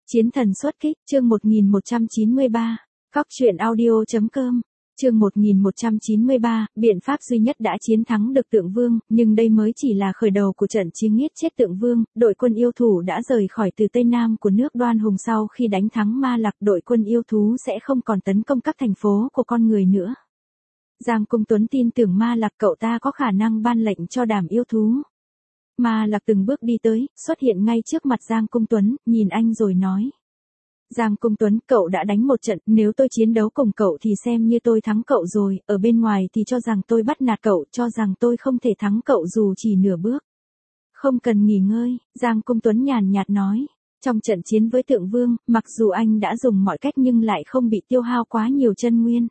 Chiến thần xuất kích, chương 1193. Cóc truyện audio.com. Chương 1193, biện pháp duy nhất đã chiến thắng được Tượng Vương, nhưng đây mới chỉ là khởi đầu của trận chiến giết chết Tượng Vương. Đội quân yêu thú đã rời khỏi từ tây nam của nước Đoan Hùng sau khi đánh thắng Ma Lạc. Đội quân yêu thú sẽ không còn tấn công các thành phố của con người nữa. Giang Cung Tuấn tin tưởng Ma Lạc cậu ta có khả năng ban lệnh cho đám yêu thú. Ma Lạc từng bước đi tới, xuất hiện ngay trước mặt Giang Cung Tuấn, nhìn anh rồi nói. Giang Cung Tuấn, cậu đã đánh một trận, nếu tôi chiến đấu cùng cậu thì xem như tôi thắng cậu rồi, ở bên ngoài thì cho rằng tôi bắt nạt cậu, cho rằng tôi không thể thắng cậu dù chỉ nửa bước. Không cần nghỉ ngơi, Giang Cung Tuấn nhàn nhạt nói. Trong trận chiến với Tượng Vương, mặc dù anh đã dùng mọi cách nhưng lại không bị tiêu hao quá nhiều chân nguyên.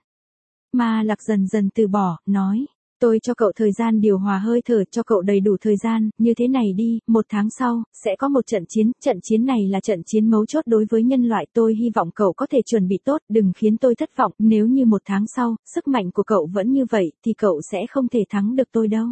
Ma Lạc dần dần từ bỏ, nói. Tôi cho cậu thời gian điều hòa hơi thở, cho cậu đầy đủ thời gian, như thế này đi, 1 tháng sau, sẽ có một trận chiến này là trận chiến mấu chốt đối với nhân loại, tôi hy vọng cậu có thể chuẩn bị tốt, đừng khiến tôi thất vọng, nếu như 1 tháng sau, sức mạnh của cậu vẫn như vậy, thì cậu sẽ không thể thắng được tôi đâu.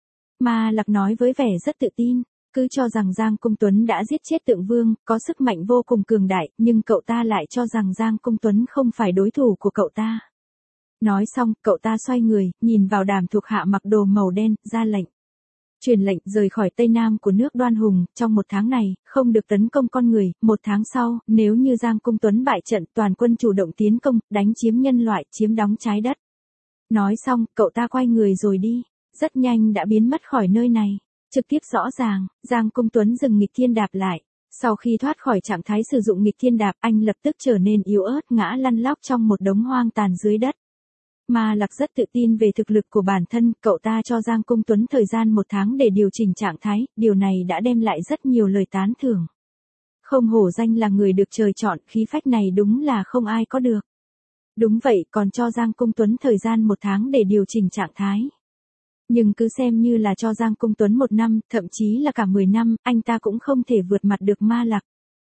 Ma Lạc nói với vẻ rất tự tin, cứ cho rằng Giang Cung Tuấn đã giết chết Tượng Vương, có sức mạnh vô cùng cường đại, nhưng cậu ta lại cho rằng Giang Cung Tuấn không phải đối thủ của cậu ta. Nói xong, cậu ta xoay người, nhìn vào đám thuộc hạ mặc đồ màu đen, ra lệnh. Truyền lệnh rời khỏi Tây Nam của nước Đoan Hùng, trong 1 tháng này, không được tấn công con người, 1 tháng sau, nếu như Giang Cung Tuấn bại trận, toàn quân chủ động tiến công, đánh chiếm nhân loại, chiếm đóng trái đất. Nói xong, cậu ta quay người rồi đi, rất nhanh đã biến mất khỏi nơi này. Trực tiếp rõ ràng, Giang Cung Tuấn dừng nghịch thiên đạp lại. Sau khi thoát khỏi trạng thái sử dụng nghịch thiên đạp, anh lập tức trở nên yếu ớt, ngã lăn lóc trong một đống hoang tàn dưới đất. Ma Lạc rất tự tin về thực lực của bản thân, cậu ta cho Giang Cung Tuấn thời gian 1 tháng để điều chỉnh trạng thái, điều này đã đem lại rất nhiều lời tán thưởng. Không hổ danh là người được trời chọn, khí phách này đúng là không ai có được. Đúng vậy, còn cho Giang Cung Tuấn thời gian 1 tháng để điều chỉnh trạng thái. Nhưng cứ xem như là cho Giang Cung Tuấn 1 năm, thậm chí là cả 10 năm, anh ta cũng không thể vượt mặt được Ma Lạc.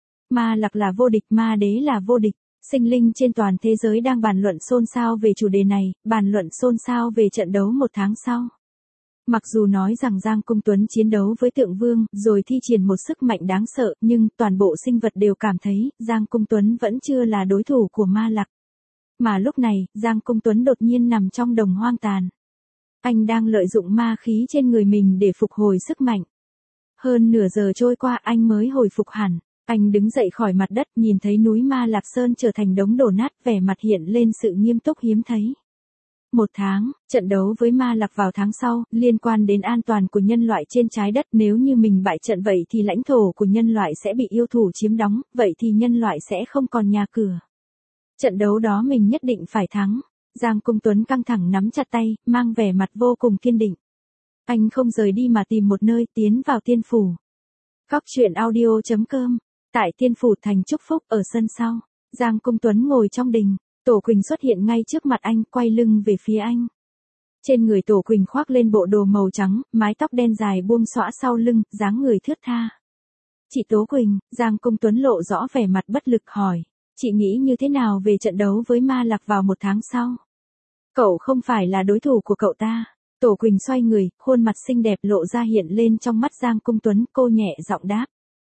Ma Lạc là vô địch, Ma Đế là vô địch. Sinh linh trên toàn thế giới đang bàn luận xôn xao về chủ đề này, bàn luận xôn xao về trận đấu 1 tháng sau. Mặc dù nói rằng Giang Cung Tuấn chiến đấu với Tượng Vương, rồi thi triển một sức mạnh đáng sợ, nhưng toàn bộ sinh vật đều cảm thấy, Giang Cung Tuấn vẫn chưa là đối thủ của Ma Lạc. Mà lúc này, Giang Cung Tuấn đột nhiên nằm trong đồng hoang tàn. Anh đang lợi dụng ma khí trên người mình để phục hồi sức mạnh. Hơn nửa giờ trôi qua anh mới hồi phục hẳn. Anh đứng dậy khỏi mặt đất, nhìn thấy núi Ma Lạc Sơn trở thành đống đổ nát, vẻ mặt hiện lên sự nghiêm túc hiếm thấy. 1 tháng, trận đấu với Ma Lạc vào tháng sau, liên quan đến an toàn của nhân loại trên trái đất, nếu như mình bại trận vậy thì lãnh thổ của nhân loại sẽ bị yêu thú chiếm đóng, vậy thì nhân loại sẽ không còn nhà cửa. Trận đấu đó mình nhất định phải thắng. Giang Cung Tuấn căng thẳng nắm chặt tay, mang vẻ mặt vô cùng kiên định. Anh không rời đi mà tìm một nơi tiến vào tiên phủ. Cóc truyện audio.com. Tại tiên phủ thành Trúc Phúc ở sân sau, Giang Cung Tuấn ngồi trong đình, Tổ Quỳnh xuất hiện ngay trước mặt anh, quay lưng về phía anh. Trên người Tổ Quỳnh khoác lên bộ đồ màu trắng, mái tóc đen dài buông xõa sau lưng, dáng người thướt tha. Chị Tố Quỳnh, Giang Cung Tuấn lộ rõ vẻ mặt bất lực hỏi, chị nghĩ như thế nào về trận đấu với Ma Lạc vào 1 tháng sau? Cậu không phải là đối thủ của cậu ta. Tổ Quỳnh xoay người, khuôn mặt xinh đẹp lộ ra hiện lên trong mắt Giang Cung Tuấn, cô nhẹ giọng đáp.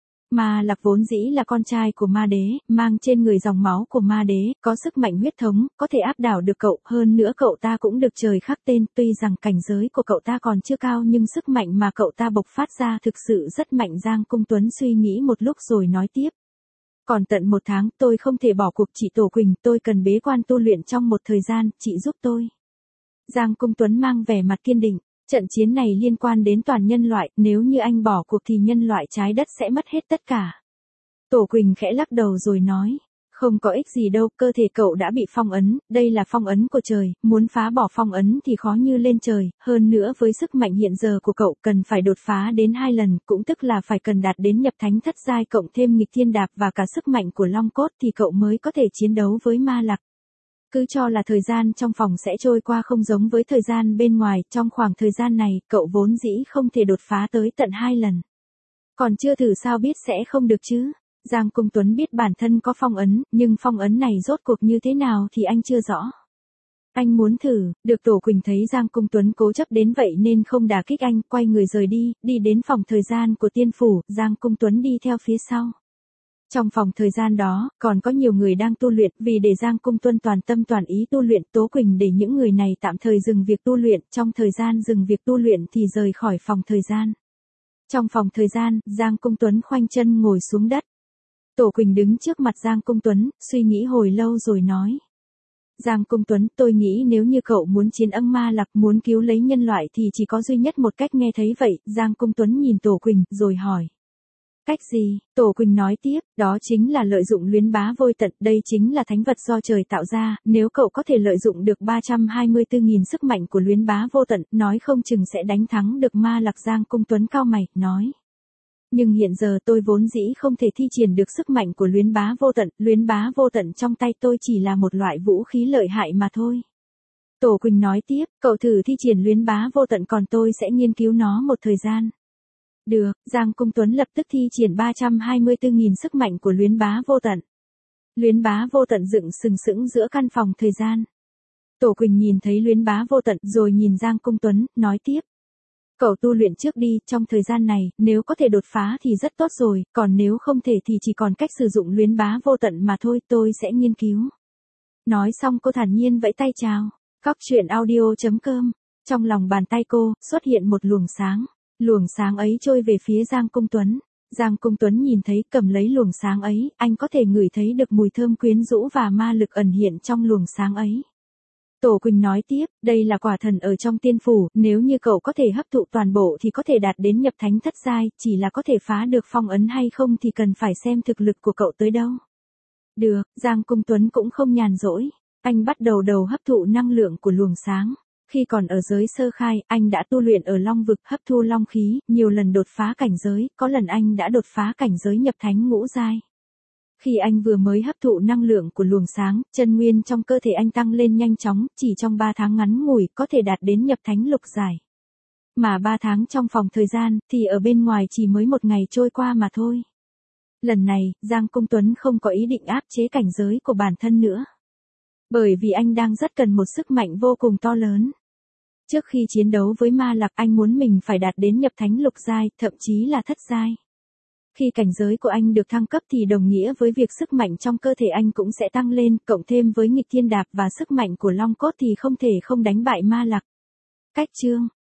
Ma Lạc vốn dĩ là con trai của Ma Đế, mang trên người dòng máu của Ma Đế, có sức mạnh huyết thống, có thể áp đảo được cậu, hơn nữa cậu ta cũng được trời khắc tên, tuy rằng cảnh giới của cậu ta còn chưa cao nhưng sức mạnh mà cậu ta bộc phát ra thực sự rất mạnh. Giang Cung Tuấn suy nghĩ một lúc rồi nói tiếp. Còn tận 1 tháng, tôi không thể bỏ cuộc. Chị Tổ Quỳnh, tôi cần bế quan tu luyện trong một thời gian, chị giúp tôi. Giang Cung Tuấn mang vẻ mặt kiên định. Trận chiến này liên quan đến toàn nhân loại, nếu như anh bỏ cuộc thì nhân loại trái đất sẽ mất hết tất cả. Tổ Quỳnh khẽ lắc đầu rồi nói, không có ích gì đâu, cơ thể cậu đã bị phong ấn, đây là phong ấn của trời, muốn phá bỏ phong ấn thì khó như lên trời, hơn nữa với sức mạnh hiện giờ của cậu cần phải đột phá đến 2 lần, cũng tức là phải cần đạt đến nhập thánh thất giai cộng thêm nghịch thiên đạp và cả sức mạnh của long cốt thì cậu mới có thể chiến đấu với Ma Lạc. Cứ cho là thời gian trong phòng sẽ trôi qua không giống với thời gian bên ngoài, trong khoảng thời gian này, cậu vốn dĩ không thể đột phá tới tận 2 lần. Còn chưa thử sao biết sẽ không được chứ? Giang Cung Tuấn biết bản thân có phong ấn, nhưng phong ấn này rốt cuộc như thế nào thì anh chưa rõ. Anh muốn thử, được Tổ Quỳnh thấy Giang Cung Tuấn cố chấp đến vậy nên không đả kích anh, quay người rời đi, đi đến phòng thời gian của tiên phủ, Giang Cung Tuấn đi theo phía sau. Trong phòng thời gian đó, còn có nhiều người đang tu luyện, vì để Giang Cung Tuân toàn tâm toàn ý tu luyện, Tố Quỳnh để những người này tạm thời dừng việc tu luyện, trong thời gian dừng việc tu luyện thì rời khỏi phòng thời gian. Trong phòng thời gian, Giang Cung Tuấn khoanh chân ngồi xuống đất. Tổ Quỳnh đứng trước mặt Giang Cung Tuấn, suy nghĩ hồi lâu rồi nói. Giang Cung Tuấn, tôi nghĩ nếu như cậu muốn chiến âm ma lạc, muốn cứu lấy nhân loại thì chỉ có duy nhất một cách. Nghe thấy vậy, Giang Cung Tuấn nhìn Tổ Quỳnh, rồi hỏi. Cách gì? Tổ Quỳnh nói tiếp, đó chính là lợi dụng luyến bá vôi tận, đây chính là thánh vật do trời tạo ra, nếu cậu có thể lợi dụng được 324.000 sức mạnh của luyến bá vô tận, nói không chừng sẽ đánh thắng được ma lạc. Giang Cung Tuấn cau mày, nói. Nhưng hiện giờ tôi vốn dĩ không thể thi triển được sức mạnh của luyến bá vô tận trong tay tôi chỉ là một loại vũ khí lợi hại mà thôi. Tổ Quỳnh nói tiếp, cậu thử thi triển luyến bá vô tận còn tôi sẽ nghiên cứu nó một thời gian. Được, Giang Cung Tuấn lập tức thi triển 324.000 sức mạnh của luyến bá vô tận. Luyến bá vô tận dựng sừng sững giữa căn phòng thời gian. Tổ Quỳnh nhìn thấy luyến bá vô tận rồi nhìn Giang Cung Tuấn, nói tiếp. Cậu tu luyện trước đi, trong thời gian này, nếu có thể đột phá thì rất tốt rồi, còn nếu không thể thì chỉ còn cách sử dụng luyến bá vô tận mà thôi, tôi sẽ nghiên cứu. Nói xong cô thản nhiên vẫy tay chào. Cóc truyện audio.com. Trong lòng bàn tay cô, xuất hiện một luồng sáng. Luồng sáng ấy trôi về phía Giang Cung Tuấn. Giang Cung Tuấn nhìn thấy, cầm lấy luồng sáng ấy, anh có thể ngửi thấy được mùi thơm quyến rũ và ma lực ẩn hiện trong luồng sáng ấy. Tổ Quỳnh nói tiếp, đây là quả thần ở trong tiên phủ, nếu như cậu có thể hấp thụ toàn bộ thì có thể đạt đến nhập thánh thất giai, chỉ là có thể phá được phong ấn hay không thì cần phải xem thực lực của cậu tới đâu. Được, Giang Cung Tuấn cũng không nhàn rỗi, anh bắt đầu hấp thụ năng lượng của luồng sáng. Khi còn ở giới sơ khai, anh đã tu luyện ở Long vực, hấp thu long khí, nhiều lần đột phá cảnh giới, có lần anh đã đột phá cảnh giới nhập thánh ngũ giai. Khi anh vừa mới hấp thụ năng lượng của luồng sáng, chân nguyên trong cơ thể anh tăng lên nhanh chóng, chỉ trong 3 tháng ngắn ngủi có thể đạt đến nhập thánh lục giai. Mà 3 tháng trong phòng thời gian, thì ở bên ngoài chỉ mới 1 ngày trôi qua mà thôi. Lần này, Giang Cung Tuấn không có ý định áp chế cảnh giới của bản thân nữa. Bởi vì anh đang rất cần một sức mạnh vô cùng to lớn. Trước khi chiến đấu với ma lạc, anh muốn mình phải đạt đến nhập thánh lục giai, thậm chí là thất giai. Khi cảnh giới của anh được thăng cấp thì đồng nghĩa với việc sức mạnh trong cơ thể anh cũng sẽ tăng lên, cộng thêm với nghịch thiên đạp và sức mạnh của long cốt thì không thể không đánh bại ma lạc. Cách chương